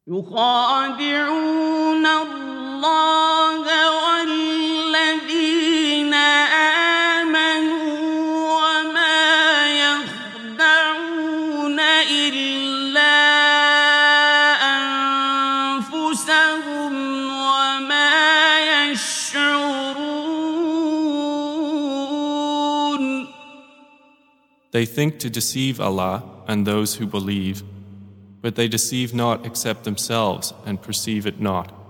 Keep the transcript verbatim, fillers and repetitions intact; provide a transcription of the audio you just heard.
يخادعون الله والذين آمنوا وما يخدعون إلا أنفسهم وما يشعرون. They think to deceive Allah and those who believe, but they deceive not except themselves and perceive it not.